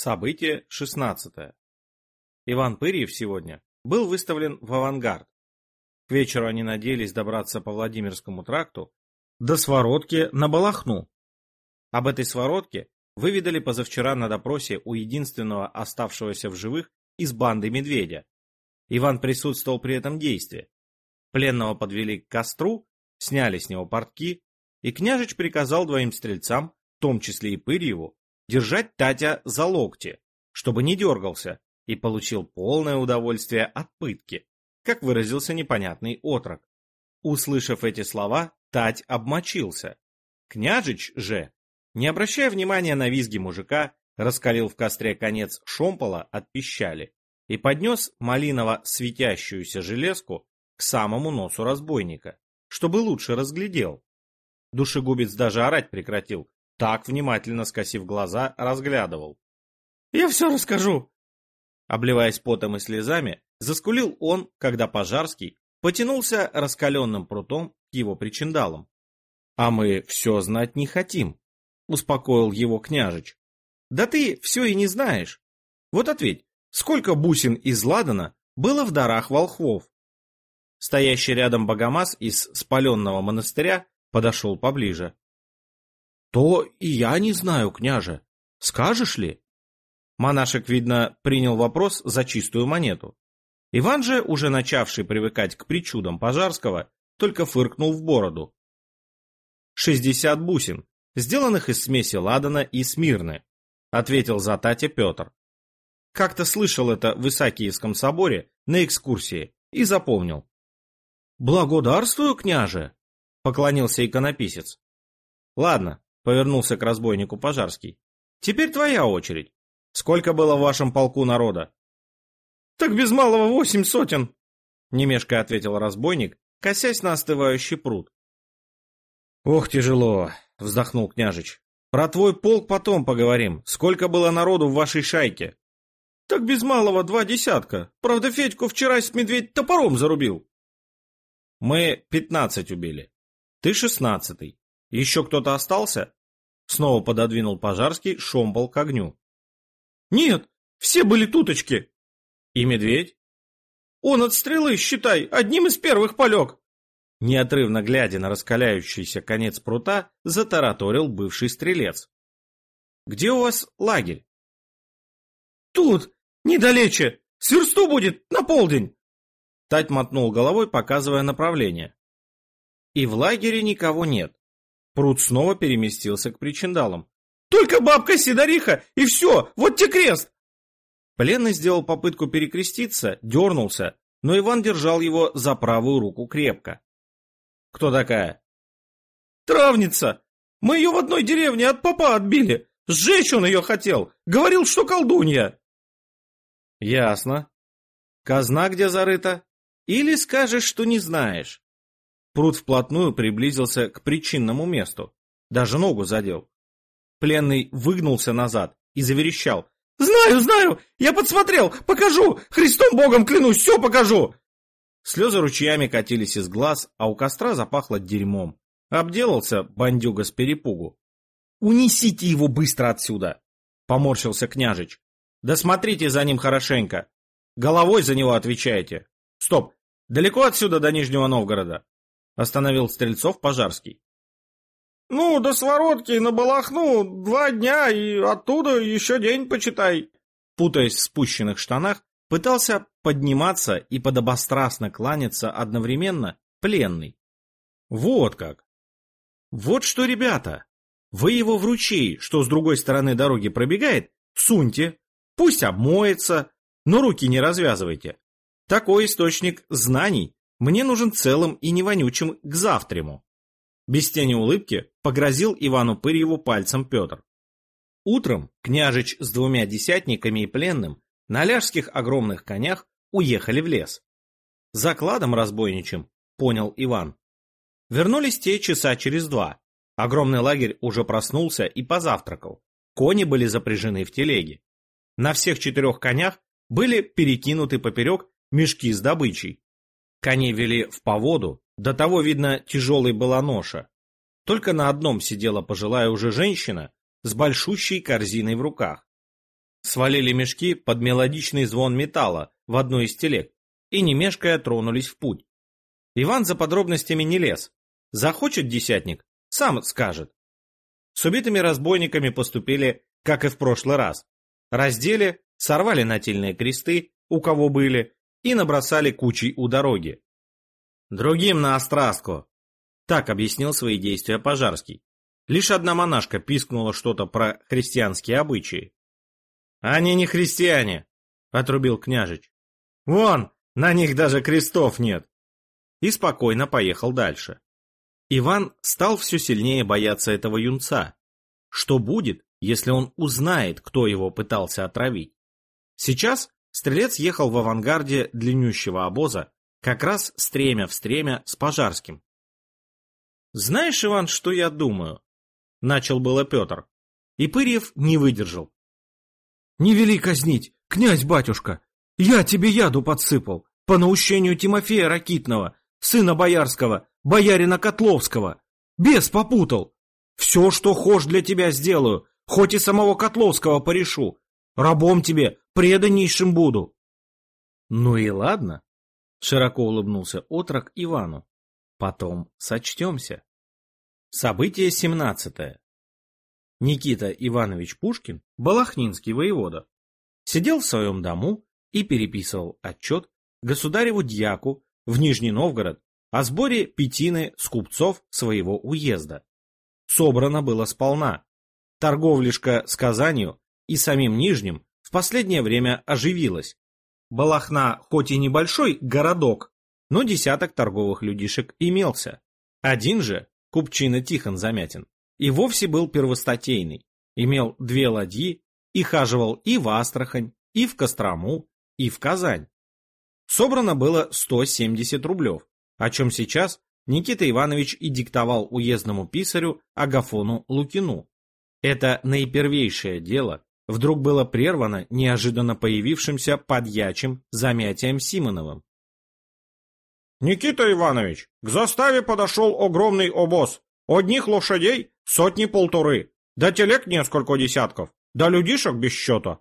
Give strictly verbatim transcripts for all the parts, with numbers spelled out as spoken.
Событие шестнадцатое. Иван Пырьев сегодня был выставлен в авангард. К вечеру они надеялись добраться по Владимирскому тракту до Своротки на Балахну. Об этой Своротке выведали позавчера на допросе у единственного оставшегося в живых из банды Медведя. Иван присутствовал при этом действии. Пленного подвели к костру, сняли с него портки, и княжич приказал двоим стрельцам, в том числе и Пырьеву, держать Татя за локти, чтобы не дергался, и получил полное удовольствие от пытки, как выразился непонятный отрок. Услышав эти слова, Тать обмочился. Княжич же, не обращая внимания на визги мужика, раскалил в костре конец шомпола от пищали и поднес малиново-светящуюся железку к самому носу разбойника, чтобы лучше разглядел. Душегубец даже орать прекратил, так внимательно скосив глаза, разглядывал. «Я все расскажу!» Обливаясь потом и слезами, заскулил он, когда Пожарский потянулся раскаленным прутом к его причиндалам. «А мы все знать не хотим», — успокоил его княжич. «Да ты все и не знаешь. Вот ответь, сколько бусин из ладана было в дарах волхвов?» Стоящий рядом богомаз из спаленного монастыря подошел поближе. «То и я не знаю, княже. Скажешь ли?» Монашек, видно, принял вопрос за чистую монету. Иван же, уже начавший привыкать к причудам Пожарского, только фыркнул в бороду. «Шестьдесят бусин, сделанных из смеси ладана и смирны», — ответил за Татя Петр. Как-то слышал это в Исаакиевском соборе на экскурсии и запомнил. «Благодарствую, княже», — поклонился иконописец. «Ладно», — повернулся к разбойнику Пожарский. «Теперь твоя очередь. Сколько было в вашем полку народа?» «Так без малого восемь сотен», — немешко ответил разбойник, косясь на остывающий пруд. «Ох, тяжело», — вздохнул княжич. «Про твой полк потом поговорим. Сколько было народу в вашей шайке?» «Так без малого два десятка. Правда, Федьку вчера с медведь топором зарубил». «Мы пятнадцать убили. Ты шестнадцатый. Еще кто-то остался?» Снова пододвинул Пожарский шомпол к огню. «Нет, все были туточки». «И медведь?» «Он от стрелы, считай, одним из первых полег». Неотрывно глядя на раскаляющийся конец прута, затараторил бывший стрелец. «Где у вас лагерь?» «Тут, недалече, с версту будет, на полдень». Тать мотнул головой, показывая направление. И в лагере никого нет. Прут снова переместился к причиндалам. «Только бабка Сидориха, и все, вот те крест!» Пленный сделал попытку перекреститься, дернулся, но Иван держал его за правую руку крепко. «Кто такая?» «Травница! Мы ее в одной деревне от попа отбили. Сжечь он ее хотел, говорил, что колдунья». «Ясно. Казна где зарыта? Или скажешь, что не знаешь?» Прут вплотную приблизился к причинному месту, даже ногу задел. Пленный выгнулся назад и заверещал. «Знаю, знаю! Я подсмотрел! Покажу! Христом Богом клянусь, все покажу!» Слезы ручьями катились из глаз, а у костра запахло дерьмом. Обделался бандюга с перепугу. «Унесите его быстро отсюда!» — поморщился княжич. «Да смотрите за ним хорошенько! Головой за него отвечаете! Стоп! Далеко отсюда до Нижнего Новгорода?» — остановил стрельцов Пожарский. «Ну, до Своротки на Балахну два дня, и оттуда еще день почитай». Путаясь в спущенных штанах, пытался подниматься и подобострастно кланяться одновременно пленный. «Вот как! Вот что, ребята! Вы его в ручей, что с другой стороны дороги пробегает, суньте, пусть обмоется, но руки не развязывайте. Такой источник знаний мне нужен целым и невонючим к завтраму». Без тени улыбки погрозил Ивану Пырьеву пальцем Петр. Утром княжич с двумя десятниками и пленным на ляжских огромных конях уехали в лес. Закладом разбойничьим, понял Иван. Вернулись те часа через два. Огромный лагерь уже проснулся и позавтракал. Кони были запряжены в телеги. На всех четырех конях были перекинуты поперек мешки с добычей. Коней вели в поводу. До того, видно, тяжелой была ноша. Только на одном сидела пожилая уже женщина с большущей корзиной в руках. свалили мешки под мелодичный звон металла в одну из телег и, не мешкая, тронулись в путь. Иван за подробностями не лез. Захочет десятник, сам скажет. С убитыми разбойниками поступили, как и в прошлый раз. Раздели, сорвали нательные кресты, у кого были, и набросали кучей у дороги. Другим на острастку. Так объяснил свои действия Пожарский. Лишь одна монашка пискнула что-то про христианские обычаи. «Они не христиане», — отрубил княжич. «Вон, на них даже крестов нет». И спокойно поехал дальше. Иван стал все сильнее бояться этого юнца. Что будет, если он узнает, кто его пытался отравить? Сейчас стрелец ехал в авангарде длиннющего обоза, как раз стремя в стремя с Пожарским. «Знаешь, Иван, что я думаю?» — начал было Петр. И Пырьев не выдержал. «Не вели казнить, князь-батюшка! Я тебе яду подсыпал, по наущению Тимофея Ракитного, сына боярского, боярина Котловского. Бес попутал. Все, что хошь, для тебя сделаю, хоть и самого Котловского порешу. Рабом тебе преданнейшим буду». «Ну и ладно», — широко улыбнулся отрок Ивану. «Потом сочтемся». Событие семнадцатое. Никита Иванович Пушкин, балахнинский воевода, сидел в своем дому и переписывал отчет государеву дьяку в Нижний Новгород о сборе пятины с купцов своего уезда. Собрано было сполна. Торговлишка с Казанью и самим Нижним в последнее время оживилась. Балахна хоть и небольшой городок, но десяток торговых людишек имелся. Один же, купчина Тихон Замятин, и вовсе был первостатейный, имел две ладьи и хаживал и в Астрахань, и в Кострому, и в Казань. Собрано было сто семьдесят рублев, о чем сейчас Никита Иванович и диктовал уездному писарю Агафону Лукину. Это наипервейшее дело вдруг было прервано неожиданно появившимся подьячим Замятием Симоновым. «Никита Иванович, к заставе подошел огромный обоз. Одних лошадей сотни-полторы, да телег несколько десятков, да людишек без счета».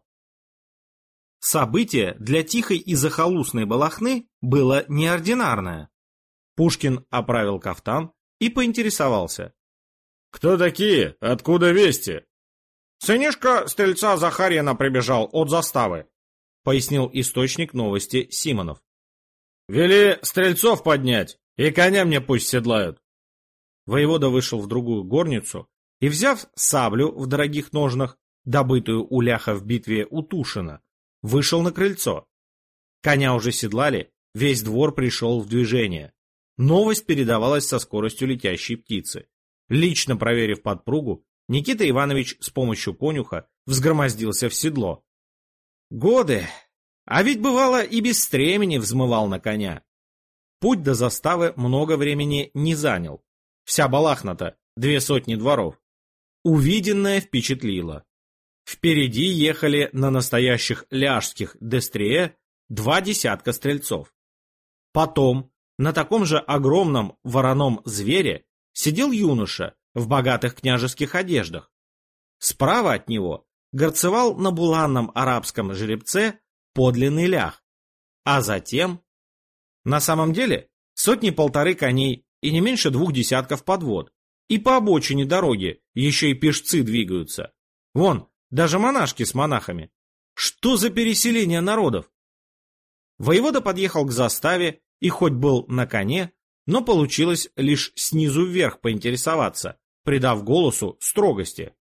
Событие для тихой и захолустной Балахны было неординарное. Пушкин оправил кафтан и поинтересовался. «Кто такие? Откуда вести?» «Сынишка стрельца Захарьина прибежал от заставы», — пояснил источник новости Симонов. «Вели стрельцов поднять, и коня мне пусть седлают». Воевода вышел в другую горницу и, взяв саблю в дорогих ножнах, добытую у ляха в битве у Тушина, вышел на крыльцо. Коня уже седлали, весь двор пришел в движение. Новость передавалась со скоростью летящей птицы. Лично проверив подпругу, Никита Иванович с помощью конюха взгромоздился в седло. Годы! А ведь бывало и без стремени взмывал на коня. Путь до заставы много времени не занял. Вся Балахна-то две сотни дворов. Увиденное впечатлило. Впереди ехали на настоящих ляжских дестрие два десятка стрельцов. Потом на таком же огромном вороном звере сидел юноша в богатых княжеских одеждах. Справа от него горцевал на буланном арабском жеребце подлинный лях. А затем... На самом деле сотни-полторы коней и не меньше двух десятков подвод. И по обочине дороги еще и пешцы двигаются. Вон, даже монашки с монахами. Что за переселение народов? Воевода подъехал к заставе и хоть был на коне, но получилось лишь снизу вверх поинтересоваться, придав голосу строгости.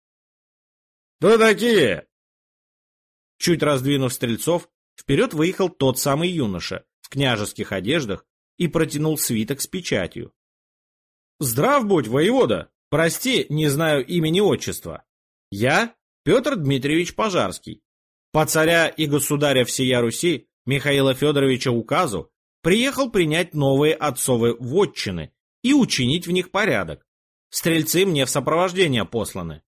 «Кто такие?» Чуть раздвинув стрельцов, вперед выехал тот самый юноша в княжеских одеждах и протянул свиток с печатью. «Здрав будь, воевода! Прости, не знаю имени-отчества. Я Петр Дмитриевич Пожарский. По царя и государя всея Руси Михаила Федоровича указу приехал принять новые отцовы вотчины и учинить в них порядок. Стрельцы мне в сопровождение посланы».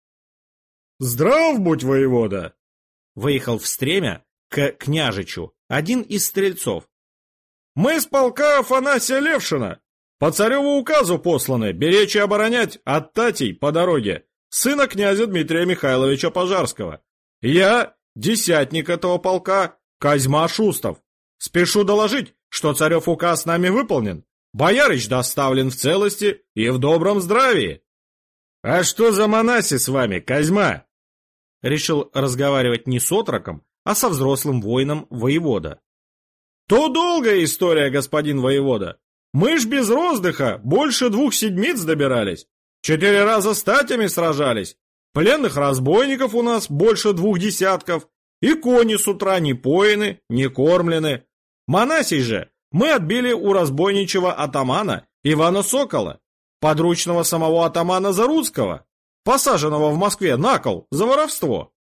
«Здрав будь, воевода!» Выехал в стремя к княжичу один из стрельцов. «Мы с полка Афанасия Левшина. По цареву указу посланы беречь и оборонять от Татей по дороге сына князя Дмитрия Михайловича Пожарского. Я десятник этого полка Козьма Шустов. Спешу доложить, что царев указ нами выполнен. Боярыч доставлен в целости и в добром здравии. А что за монаси с вами, Козьма? Решил разговаривать не с отроком, а со взрослым воином воевода. То долгая история, господин воевода. Мы ж без роздыха больше двух седмиц добирались. Четыре раза статями сражались. Пленных разбойников у нас больше двух десятков. И кони с утра не поены, не кормлены. Монасей же мы отбили у разбойничего атамана Ивана Сокола, подручного самого атамана Заруцкого, посаженного в Москве на кол за воровство.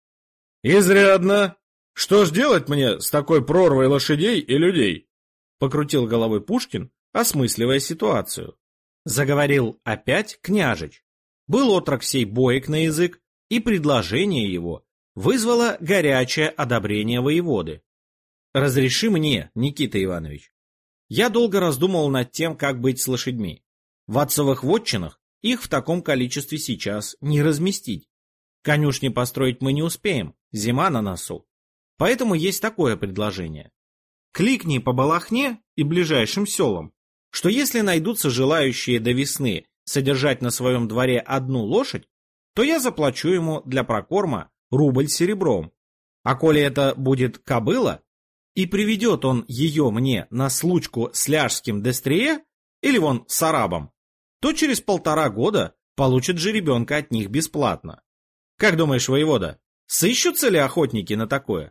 Изрядно. Что ж делать мне с такой прорвой лошадей и людей? Покрутил головой Пушкин, осмысливая ситуацию. Заговорил опять княжич. Был отрок сей боек на язык, и предложение его вызвало горячее одобрение воеводы. «Разреши мне, Никита Иванович. Я долго раздумывал над тем, как быть с лошадьми. В отцовых вотчинах их в таком количестве сейчас не разместить. Конюшни построить мы не успеем, зима на носу. Поэтому есть такое предложение. Кликни по Балахне и ближайшим селам, что если найдутся желающие до весны содержать на своем дворе одну лошадь, то я заплачу ему для прокорма рубль серебром. А коли это будет кобыла, и приведет он ее мне на случку с ляжским дестрие или вон с арабом, то через полтора года получит жеребенка от них бесплатно. Как думаешь, воевода, сыщутся ли охотники на такое?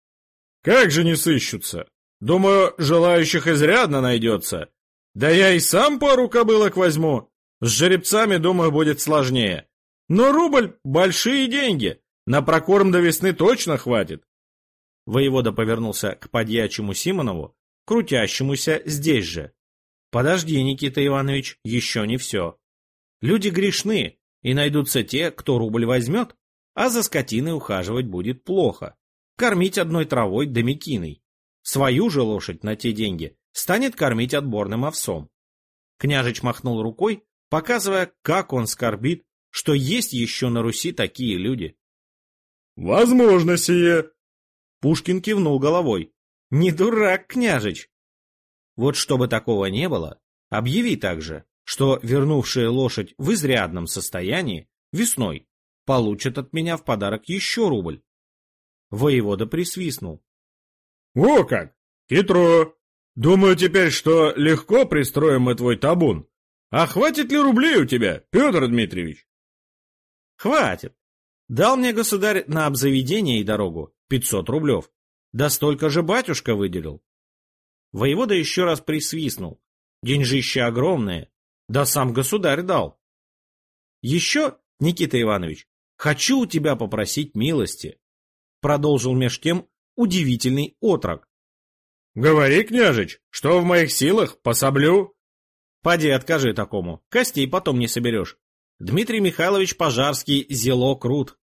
Как же не сыщутся? Думаю, желающих изрядно найдется. Да я и сам пару кобылок возьму. С жеребцами, думаю, будет сложнее. Но рубль — большие деньги. На прокорм до весны точно хватит. Воевода повернулся к подьячему Симонову, крутящемуся здесь же. Подожди, Никита Иванович, еще не все. Люди грешны, и найдутся те, кто рубль возьмет, а за скотиной ухаживать будет плохо. Кормить одной травой да мекиной. Свою же лошадь на те деньги станет кормить отборным овсом. Княжич махнул рукой, показывая, как он скорбит, что есть еще на Руси такие люди. «Возможно сие!» Пушкин кивнул головой. «Не дурак, княжич!» Вот чтобы такого не было, объяви также, что вернувшие лошадь в изрядном состоянии весной получат от меня в подарок еще рубль. Воевода присвистнул. «О как! Хитро! Думаю теперь, что легко пристроим мы твой табун. А хватит ли рублей у тебя, Петр Дмитриевич?» «Хватит. Дал мне государь на обзаведение и дорогу пятьсот рублев. Да столько же батюшка выделил». Воевода еще раз присвистнул. Деньжища огромные. Да сам государь дал. «Еще, Никита Иванович, хочу у тебя попросить милости», продолжил меж тем удивительный отрок. «Говори, княжич, что в моих силах, пособлю». «Поди откажи такому, костей потом не соберешь. Дмитрий Михайлович Пожарский зело крут».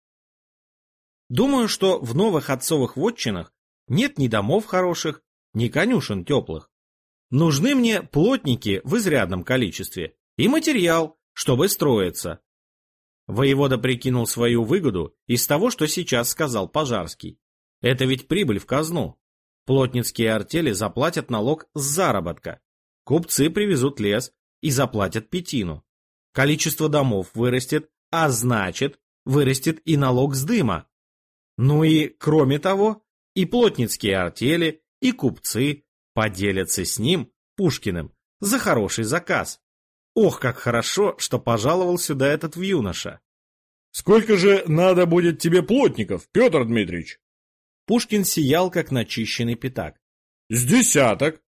Думаю, что в новых отцовых вотчинах нет ни домов хороших, ни конюшен теплых. Нужны мне плотники в изрядном количестве и материал, чтобы строиться. Воевода прикинул свою выгоду из того, что сейчас сказал Пожарский. Это ведь прибыль в казну. Плотницкие артели заплатят налог с заработка. Купцы привезут лес и заплатят пятину. Количество домов вырастет, а значит, вырастет и налог с дыма. Ну и, кроме того, и плотницкие артели, и купцы поделятся с ним, Пушкиным, за хороший заказ. Ох, как хорошо, что пожаловал сюда этот юноша. «Сколько же надо будет тебе плотников, Петр Дмитриевич?» Пушкин сиял, как начищенный пятак. «С десяток».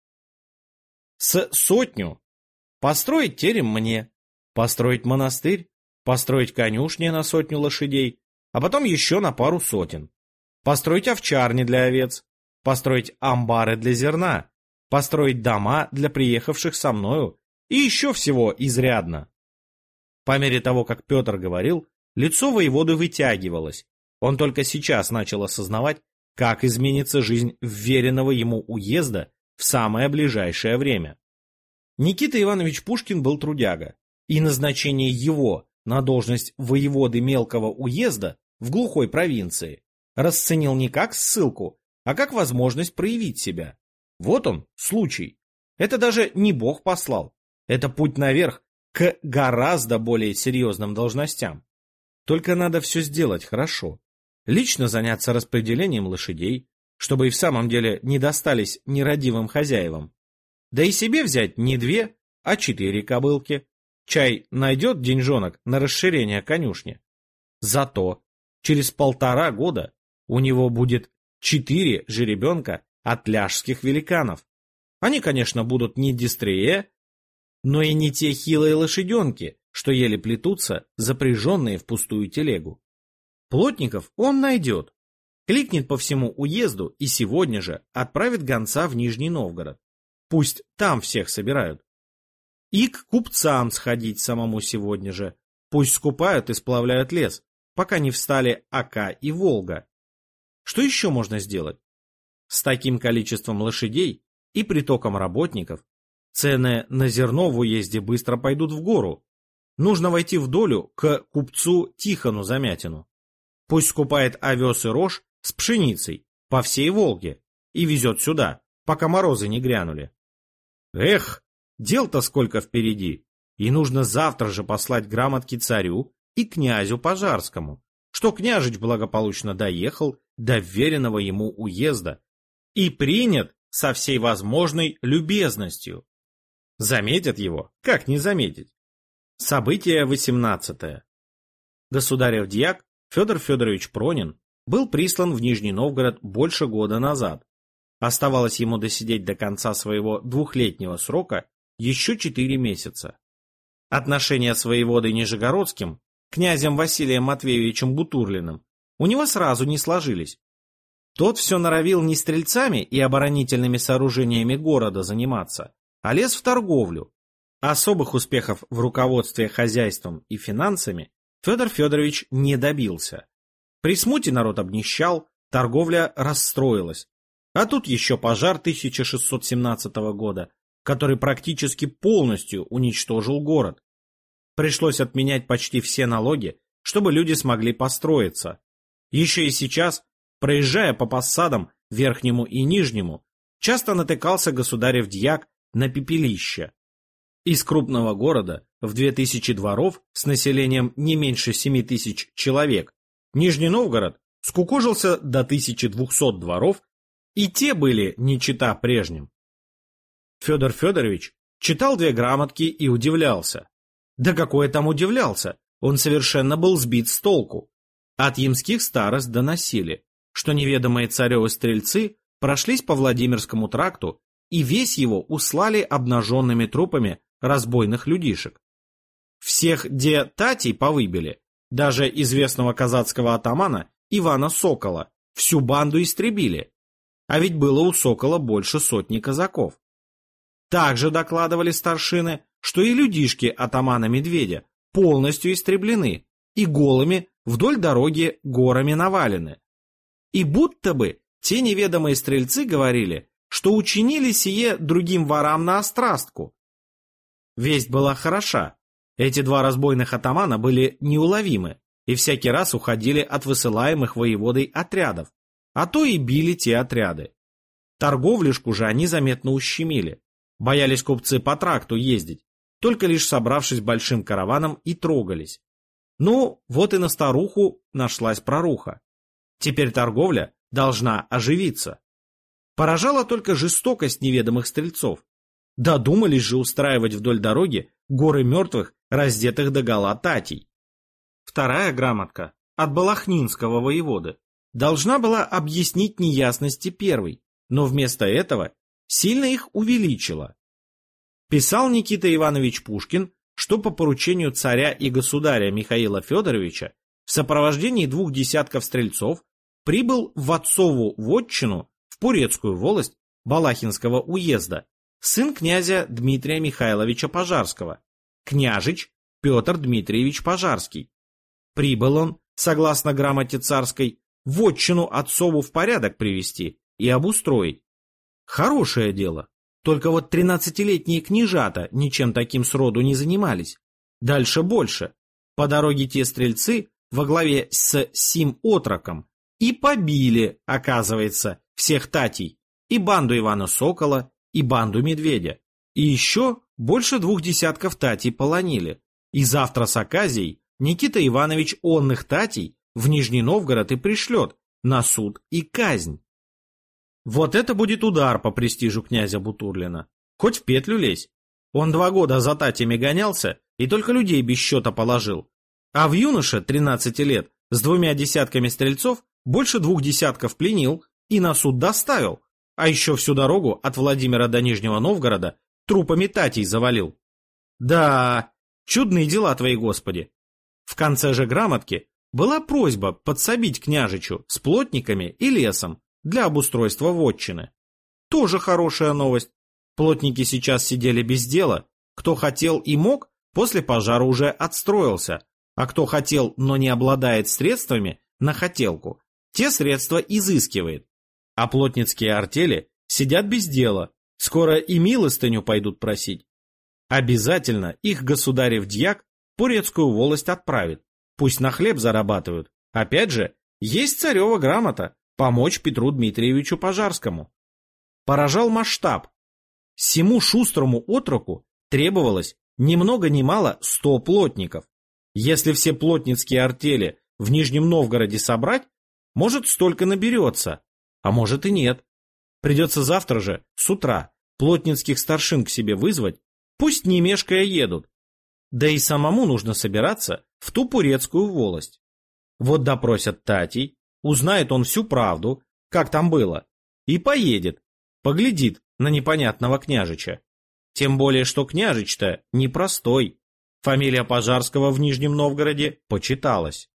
«С сотню. Построить терем мне, построить монастырь, построить конюшни на сотню лошадей, а потом еще на пару сотен. Построить овчарни для овец, построить амбары для зерна, построить дома для приехавших со мною и еще всего изрядно». По мере того, как Петр говорил, лицо воеводы вытягивалось. Он только сейчас начал осознавать, как изменится жизнь вверенного ему уезда в самое ближайшее время. Никита Иванович Пушкин был трудяга, и назначение его на должность воеводы мелкого уезда в глухой провинции расценил не как ссылку, а как возможность проявить себя. Вот он, случай. Это даже не Бог послал. Это путь наверх к гораздо более серьезным должностям. Только надо все сделать хорошо. Лично заняться распределением лошадей, чтобы и в самом деле не достались нерадивым хозяевам. Да и себе взять не две, а четыре кобылки. Чай найдет деньжонок на расширение конюшни. Зато через полтора года у него будет четыре жеребенка от ляжских великанов. Они, конечно, будут не дистрие, но и не те хилые лошаденки, что еле плетутся, запряженные в пустую телегу. Плотников он найдет, кликнет по всему уезду и сегодня же отправит гонца в Нижний Новгород. Пусть там всех собирают. И к купцам сходить самому сегодня же. Пусть скупают и сплавляют лес, пока не встали Ока и Волга. Что еще можно сделать? С таким количеством лошадей и притоком работников цены на зерно в уезде быстро пойдут в гору. Нужно войти в долю к купцу Тихону Замятину. Пусть скупает овес и рожь с пшеницей по всей Волге и везет сюда, пока морозы не грянули. Эх, дел-то сколько впереди, и нужно завтра же послать грамотки царю и князю Пожарскому, что княжич благополучно доехал до веренного ему уезда и принят со всей возможной любезностью. Заметят его, как не заметить. Событие восемнадцатое. Государев дьяк Федор Федорович Пронин был прислан в Нижний Новгород больше года назад. Оставалось ему досидеть до конца своего двухлетнего срока еще четыре месяца. Отношения с воеводой Нижегородским, князем Василием Матвеевичем Бутурлиным, у него сразу не сложились. Тот все норовил не стрельцами и оборонительными сооружениями города заниматься, а лез в торговлю. Особых успехов в руководстве хозяйством и финансами Федор Федорович не добился. При смуте народ обнищал, торговля расстроилась. А тут еще пожар тысяча шестьсот семнадцатого года, который практически полностью уничтожил город. Пришлось отменять почти все налоги, чтобы люди смогли построиться. Еще и сейчас, проезжая по посадам Верхнему и Нижнему, часто натыкался государев дьяк на пепелище. Из крупного города в две тысячи дворов с населением не меньше семи тысяч человек Нижний Новгород скукожился до тысячи двухсот дворов, и те были не чета прежним. Федор Федорович читал две грамотки и удивлялся. Да какое там удивлялся, он совершенно был сбит с толку. От ямских старост доносили, что неведомые царевы стрельцы прошлись по Владимирскому тракту и весь его услали обнаженными трупами разбойных людишек. Всех де татей повыбили, даже известного казацкого атамана Ивана Сокола, всю банду истребили, а ведь было у Сокола больше сотни казаков. Также докладывали старшины, что и людишки атамана Медведя полностью истреблены и голыми вдоль дороги горами навалены. И будто бы те неведомые стрельцы говорили, что учинили сие другим ворам на острастку. Весть была хороша. Эти два разбойных атамана были неуловимы и всякий раз уходили от высылаемых воеводой отрядов, а то и били те отряды. Торговлюшку же они заметно ущемили. Боялись купцы по тракту ездить, только лишь собравшись большим караваном и трогались. Ну, вот и на старуху нашлась проруха. Теперь торговля должна оживиться. Поражала только жестокость неведомых стрельцов. Додумались же устраивать вдоль дороги горы мертвых, раздетых догола татей. Вторая грамотка от балахнинского воеводы должна была объяснить неясности первой, но вместо этого сильно их увеличила. Писал Никита Иванович Пушкин, что по поручению царя и государя Михаила Федоровича в сопровождении двух десятков стрельцов прибыл в отцову вотчину в Пурецкую волость Балахинского уезда сын князя Дмитрия Михайловича Пожарского, княжич Петр Дмитриевич Пожарский. Прибыл он, согласно грамоте царской, вотчину отцову в порядок привести и обустроить. Хорошее дело, только вот тринадцатилетние княжата ничем таким сроду не занимались. Дальше больше. По дороге те стрельцы во главе с сим отроком И побили, оказывается, всех татей, и банду Ивана Сокола, и банду Медведя. И еще больше двух десятков татей полонили. И завтра с оказией Никита Иванович онных татей в Нижний Новгород и пришлет на суд и казнь. Вот это будет удар по престижу князя Бутурлина. Хоть в петлю лезь. Он два года за татями гонялся и только людей без счета положил. А в юноше тринадцати лет с двумя десятками стрельцов больше двух десятков пленил и на суд доставил, а еще всю дорогу от Владимира до Нижнего Новгорода трупами татей завалил. Да, чудные дела твои, Господи. В конце же грамотки была просьба подсобить княжичу с плотниками и лесом для обустройства вотчины. Тоже хорошая новость. Плотники сейчас сидели без дела. Кто хотел и мог, после пожара уже отстроился. А кто хотел, но не обладает средствами, на хотелку, те средства изыскивает. А плотницкие артели сидят без дела. Скоро и милостыню пойдут просить. Обязательно их государев дьяк Порецкую волость отправит. Пусть на хлеб зарабатывают. Опять же, есть царева грамота помочь Петру Дмитриевичу Пожарскому. Поражал масштаб. Сему шустрому отроку требовалось ни много ни мало сто плотников. Если все плотницкие артели в Нижнем Новгороде собрать, может, столько наберется, а может и нет. Придется завтра же, с утра, плотницких старшин к себе вызвать, пусть не мешкая едут. Да и самому нужно собираться в ту Порецкую волость. Вот допросят татей, узнает он всю правду, как там было, и поедет, поглядит на непонятного княжича. Тем более, что княжич-то непростой. Фамилия Пожарского в Нижнем Новгороде почиталась.